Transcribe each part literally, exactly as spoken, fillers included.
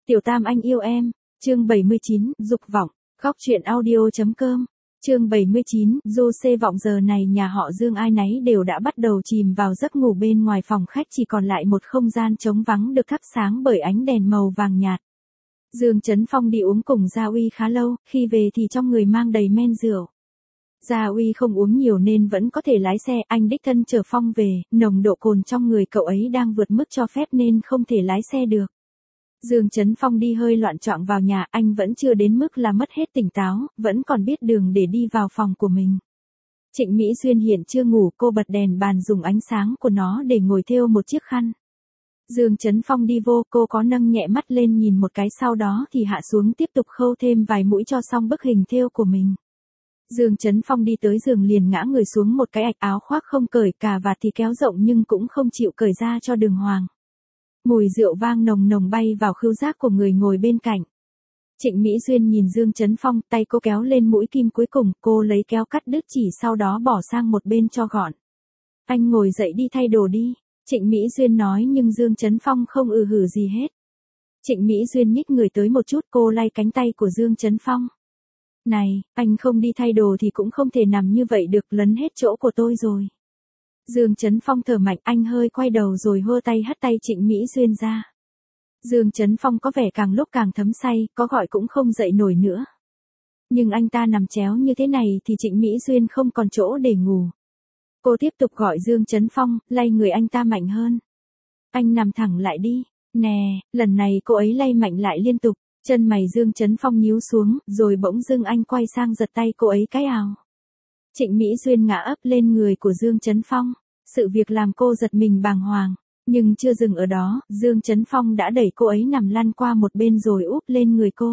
Tiểu Tam anh yêu em, chương bảy mươi chín, dục vọng, góc truyện audio.com, chương bảy mươi chín, Jose vọng giờ này nhà họ Dương ai nấy đều đã bắt đầu chìm vào giấc ngủ bên ngoài phòng khách chỉ còn lại một không gian trống vắng được thắp sáng bởi ánh đèn màu vàng nhạt. Dương Chấn Phong đi uống cùng Gia Uy khá lâu, khi về thì trong người mang đầy men rượu. Gia Uy không uống nhiều nên vẫn có thể lái xe, anh đích thân chở Phong về, nồng độ cồn trong người cậu ấy đang vượt mức cho phép nên không thể lái xe được. Dương Chấn Phong đi hơi loạn choạng vào nhà, anh vẫn chưa đến mức là mất hết tỉnh táo, vẫn còn biết đường để đi vào phòng của mình. Trịnh Mỹ Duyên hiện chưa ngủ, cô bật đèn bàn dùng ánh sáng của nó để ngồi thêu một chiếc khăn. Dương Chấn Phong đi vô, cô có nâng nhẹ mắt lên nhìn một cái sau đó thì hạ xuống tiếp tục khâu thêm vài mũi cho xong bức hình thêu của mình. Dương Chấn Phong đi tới giường liền ngã người xuống một cái ạch, áo khoác không cởi, cà vạt thì kéo rộng nhưng cũng không chịu cởi ra cho đường hoàng. Mùi rượu vang nồng nồng bay vào khứu giác của người ngồi bên cạnh. Trịnh Mỹ Duyên nhìn Dương Chấn Phong, tay cô kéo lên mũi kim cuối cùng, cô lấy kéo cắt đứt chỉ sau đó bỏ sang một bên cho gọn. Anh ngồi dậy đi thay đồ đi, Trịnh Mỹ Duyên nói nhưng Dương Chấn Phong không ừ hử gì hết. Trịnh Mỹ Duyên nhích người tới một chút, cô lay cánh tay của Dương Chấn Phong. Này, anh không đi thay đồ thì cũng không thể nằm như vậy được, lấn hết chỗ của tôi rồi. Dương Chấn Phong thở mạnh, anh hơi quay đầu rồi hơ tay hất tay Trịnh Mỹ Duyên ra. Dương Chấn Phong có vẻ càng lúc càng thấm say, có gọi cũng không dậy nổi nữa. Nhưng anh ta nằm chéo như thế này thì Trịnh Mỹ Duyên không còn chỗ để ngủ. Cô tiếp tục gọi Dương Chấn Phong, lay người anh ta mạnh hơn. Anh nằm thẳng lại đi, nè, lần này cô ấy lay mạnh lại liên tục, chân mày Dương Chấn Phong nhíu xuống, rồi bỗng dưng anh quay sang giật tay cô ấy cái ào. Trịnh Mỹ Duyên ngã ấp lên người của Dương Chấn Phong, sự việc làm cô giật mình bàng hoàng, nhưng chưa dừng ở đó, Dương Chấn Phong đã đẩy cô ấy nằm lăn qua một bên rồi úp lên người cô.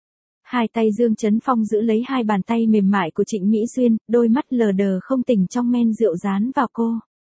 Hai tay Dương Chấn Phong giữ lấy hai bàn tay mềm mại của Trịnh Mỹ Duyên, đôi mắt lờ đờ không tỉnh trong men rượu dán vào cô.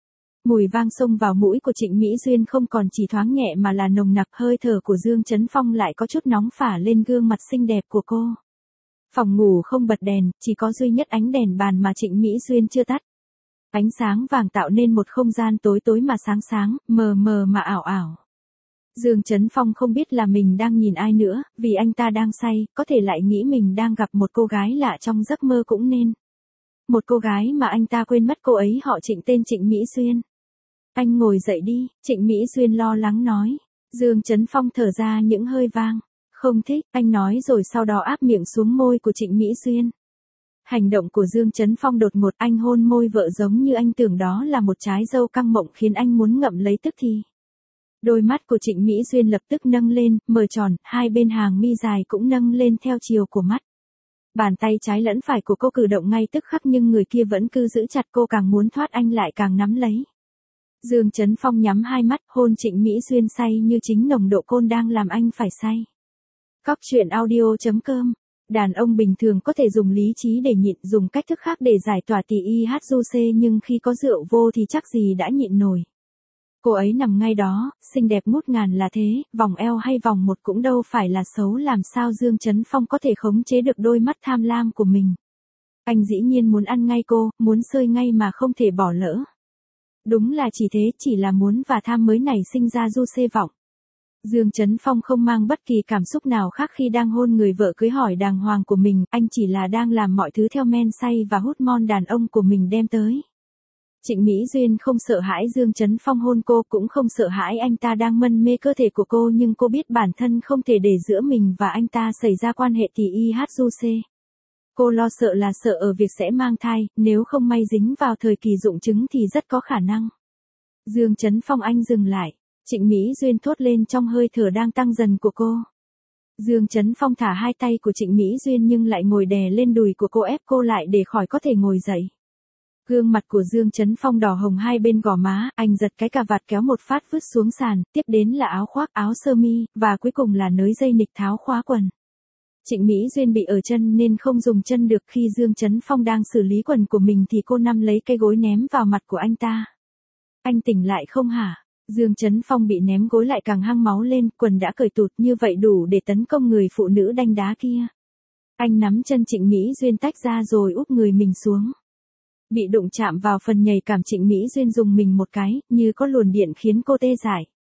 Mùi vang xông vào mũi của Trịnh Mỹ Duyên không còn chỉ thoáng nhẹ mà là nồng nặc, hơi thở của Dương Chấn Phong lại có chút nóng phả lên gương mặt xinh đẹp của cô. Phòng ngủ không bật đèn, chỉ có duy nhất ánh đèn bàn mà Trịnh Mỹ Duyên chưa tắt. Ánh sáng vàng tạo nên một không gian tối tối mà sáng sáng, mờ mờ mà ảo ảo. Dương Chấn Phong không biết là mình đang nhìn ai nữa, vì anh ta đang say, có thể lại nghĩ mình đang gặp một cô gái lạ trong giấc mơ cũng nên. Một cô gái mà anh ta quên mất cô ấy họ Trịnh, tên Trịnh Mỹ Duyên. Anh ngồi dậy đi, Trịnh Mỹ Duyên lo lắng nói. Dương Chấn Phong thở ra những hơi vang. Không thích, anh nói rồi sau đó áp miệng xuống môi của Trịnh Mỹ Duyên. Hành động của Dương Chấn Phong đột ngột, anh hôn môi vợ giống như anh tưởng đó là một trái dâu căng mọng khiến anh muốn ngậm lấy tức thì. Đôi mắt của Trịnh Mỹ Duyên lập tức nâng lên, mở tròn, hai bên hàng mi dài cũng nâng lên theo chiều của mắt. Bàn tay trái lẫn phải của cô cử động ngay tức khắc nhưng người kia vẫn cứ giữ chặt cô, càng muốn thoát anh lại càng nắm lấy. Dương Chấn Phong nhắm hai mắt, hôn Trịnh Mỹ Duyên say như chính nồng độ cồn đang làm anh phải say. Góc truyện audio.com. Đàn ông bình thường có thể dùng lý trí để nhịn, dùng cách thức khác để giải tỏa tỳ i hát Jose, nhưng khi có rượu vô thì chắc gì đã nhịn nổi. Cô ấy nằm ngay đó, xinh đẹp ngút ngàn là thế, vòng eo hay vòng một cũng đâu phải là xấu, làm sao Dương Chấn Phong có thể khống chế được đôi mắt tham lam của mình. Anh dĩ nhiên muốn ăn ngay cô, muốn sơi ngay mà không thể bỏ lỡ. Đúng là chỉ thế, chỉ là muốn và tham mới nảy sinh ra Jose vọng. Dương Chấn Phong không mang bất kỳ cảm xúc nào khác khi đang hôn người vợ cưới hỏi đàng hoàng của mình, anh chỉ là đang làm mọi thứ theo men say và hút mon đàn ông của mình đem tới. Trịnh Mỹ Duyên không sợ hãi Dương Chấn Phong hôn cô, cũng không sợ hãi anh ta đang mân mê cơ thể của cô, nhưng cô biết bản thân không thể để giữa mình và anh ta xảy ra quan hệ tỳ i hát Jose. Cô lo sợ là sợ ở việc sẽ mang thai, nếu không may dính vào thời kỳ rụng trứng thì rất có khả năng. Dương Chấn Phong, anh dừng lại. Trịnh Mỹ Duyên thốt lên trong hơi thở đang tăng dần của cô. Dương Chấn Phong thả hai tay của Trịnh Mỹ Duyên nhưng lại ngồi đè lên đùi của cô, ép cô lại để khỏi có thể ngồi dậy. Gương mặt của Dương Chấn Phong đỏ hồng hai bên gò má, anh giật cái cà vạt kéo một phát vứt xuống sàn, tiếp đến là áo khoác, áo sơ mi, và cuối cùng là nới dây nịch tháo khóa quần. Trịnh Mỹ Duyên bị ở chân nên không dùng chân được, khi Dương Chấn Phong đang xử lý quần của mình thì cô nắm lấy cái gối ném vào mặt của anh ta. Anh tỉnh lại không hả? Dương Chấn Phong bị ném gối lại càng hăng máu lên, quần đã cởi tụt như vậy đủ để tấn công người phụ nữ đanh đá kia. Anh nắm chân Trịnh Mỹ Duyên tách ra rồi úp người mình xuống. Bị đụng chạm vào phần nhạy cảm, Trịnh Mỹ Duyên dùng mình một cái, như có luồn điện khiến cô tê dại.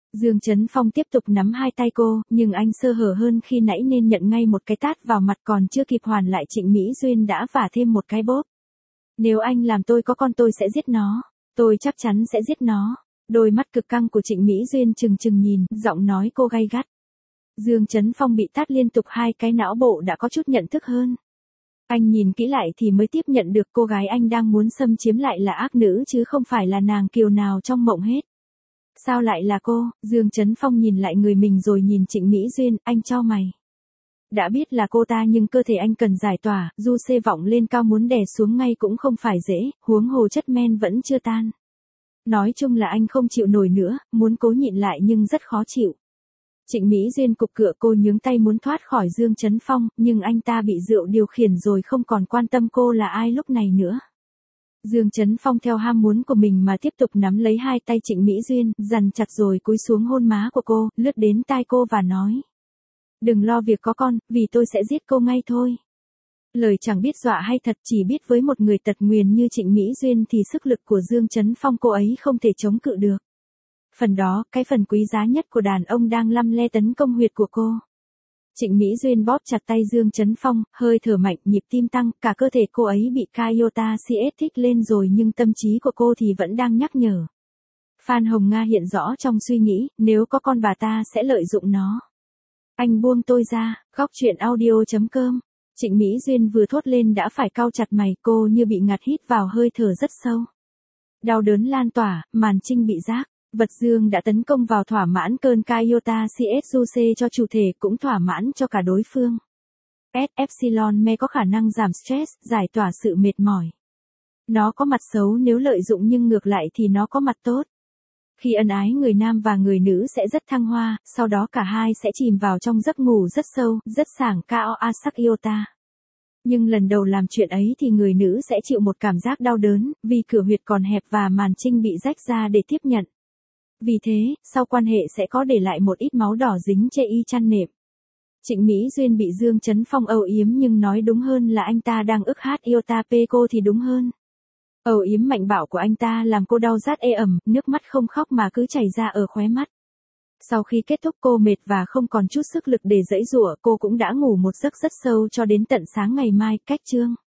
Dương Chấn Phong tiếp tục nắm hai tay cô, nhưng anh sơ hở hơn khi nãy nên nhận ngay một cái tát vào mặt, còn chưa kịp hoàn lại Trịnh Mỹ Duyên đã vả thêm một cái bóp. Nếu anh làm tôi có con tôi sẽ giết nó, tôi chắc chắn sẽ giết nó. Đôi mắt cực căng của Trịnh Mỹ Duyên trừng trừng nhìn, giọng nói cô gay gắt. Dương Chấn Phong bị tát liên tục hai cái, não bộ đã có chút nhận thức hơn. Anh nhìn kỹ lại thì mới tiếp nhận được cô gái anh đang muốn xâm chiếm lại là ác nữ chứ không phải là nàng kiều nào trong mộng hết. Sao lại là cô? Dương Chấn Phong nhìn lại người mình rồi nhìn Trịnh Mỹ Duyên, anh chau mày. Đã biết là cô ta nhưng cơ thể anh cần giải tỏa, du xê vọng lên cao muốn đè xuống ngay cũng không phải dễ, huống hồ chất men vẫn chưa tan. Nói chung là anh không chịu nổi nữa, muốn cố nhịn lại nhưng rất khó chịu. Trịnh Mỹ Duyên cục cựa, cô nhướng tay muốn thoát khỏi Dương Chấn Phong, nhưng anh ta bị rượu điều khiển rồi không còn quan tâm cô là ai lúc này nữa. Dương Chấn Phong theo ham muốn của mình mà tiếp tục nắm lấy hai tay Trịnh Mỹ Duyên, dằn chặt rồi cúi xuống hôn má của cô, lướt đến tai cô và nói. Đừng lo việc có con, vì tôi sẽ giết cô ngay thôi. Lời chẳng biết dọa hay thật, chỉ biết với một người tật nguyền như Trịnh Mỹ Duyên thì sức lực của Dương Chấn Phong cô ấy không thể chống cự được. Phần đó, cái phần quý giá nhất của đàn ông đang lăm le tấn công huyệt của cô. Trịnh Mỹ Duyên bóp chặt tay Dương Chấn Phong, hơi thở mạnh, nhịp tim tăng, cả cơ thể cô ấy bị Kaiota xê ét thích lên rồi nhưng tâm trí của cô thì vẫn đang nhắc nhở. Phan Hồng Nga hiện rõ trong suy nghĩ, nếu có con bà ta sẽ lợi dụng nó. Anh buông tôi ra, góc truyện audio chấm com. Trịnh Mỹ Duyên vừa thốt lên đã phải cau chặt mày, cô như bị ngạt hít vào hơi thở rất sâu. Đau đớn lan tỏa, màn trinh bị rác. Vật dương đã tấn công vào thỏa mãn cơn Kaiota xê ét du xê cho chủ thể cũng thỏa mãn cho cả đối phương. S Epsilon Me có khả năng giảm stress, giải tỏa sự mệt mỏi. Nó có mặt xấu nếu lợi dụng nhưng ngược lại thì nó có mặt tốt. Khi ân ái người nam và người nữ sẽ rất thăng hoa, sau đó cả hai sẽ chìm vào trong giấc ngủ rất sâu, rất sảng cao asak iota. Nhưng lần đầu làm chuyện ấy thì người nữ sẽ chịu một cảm giác đau đớn, vì cửa huyệt còn hẹp và màn trinh bị rách ra để tiếp nhận. Vì thế, sau quan hệ sẽ có để lại một ít máu đỏ dính chê y chăn nệm. Trịnh Mỹ Duyên bị Dương Chấn Phong âu yếm nhưng nói đúng hơn là anh ta đang ức hát iota pe cô thì đúng hơn. Âu yếm mạnh bạo của anh ta làm cô đau rát ê ẩm, nước mắt không khóc mà cứ chảy ra ở khóe mắt. Sau khi kết thúc cô mệt và không còn chút sức lực để giãy giụa, cô cũng đã ngủ một giấc rất sâu cho đến tận sáng ngày mai. Cách chương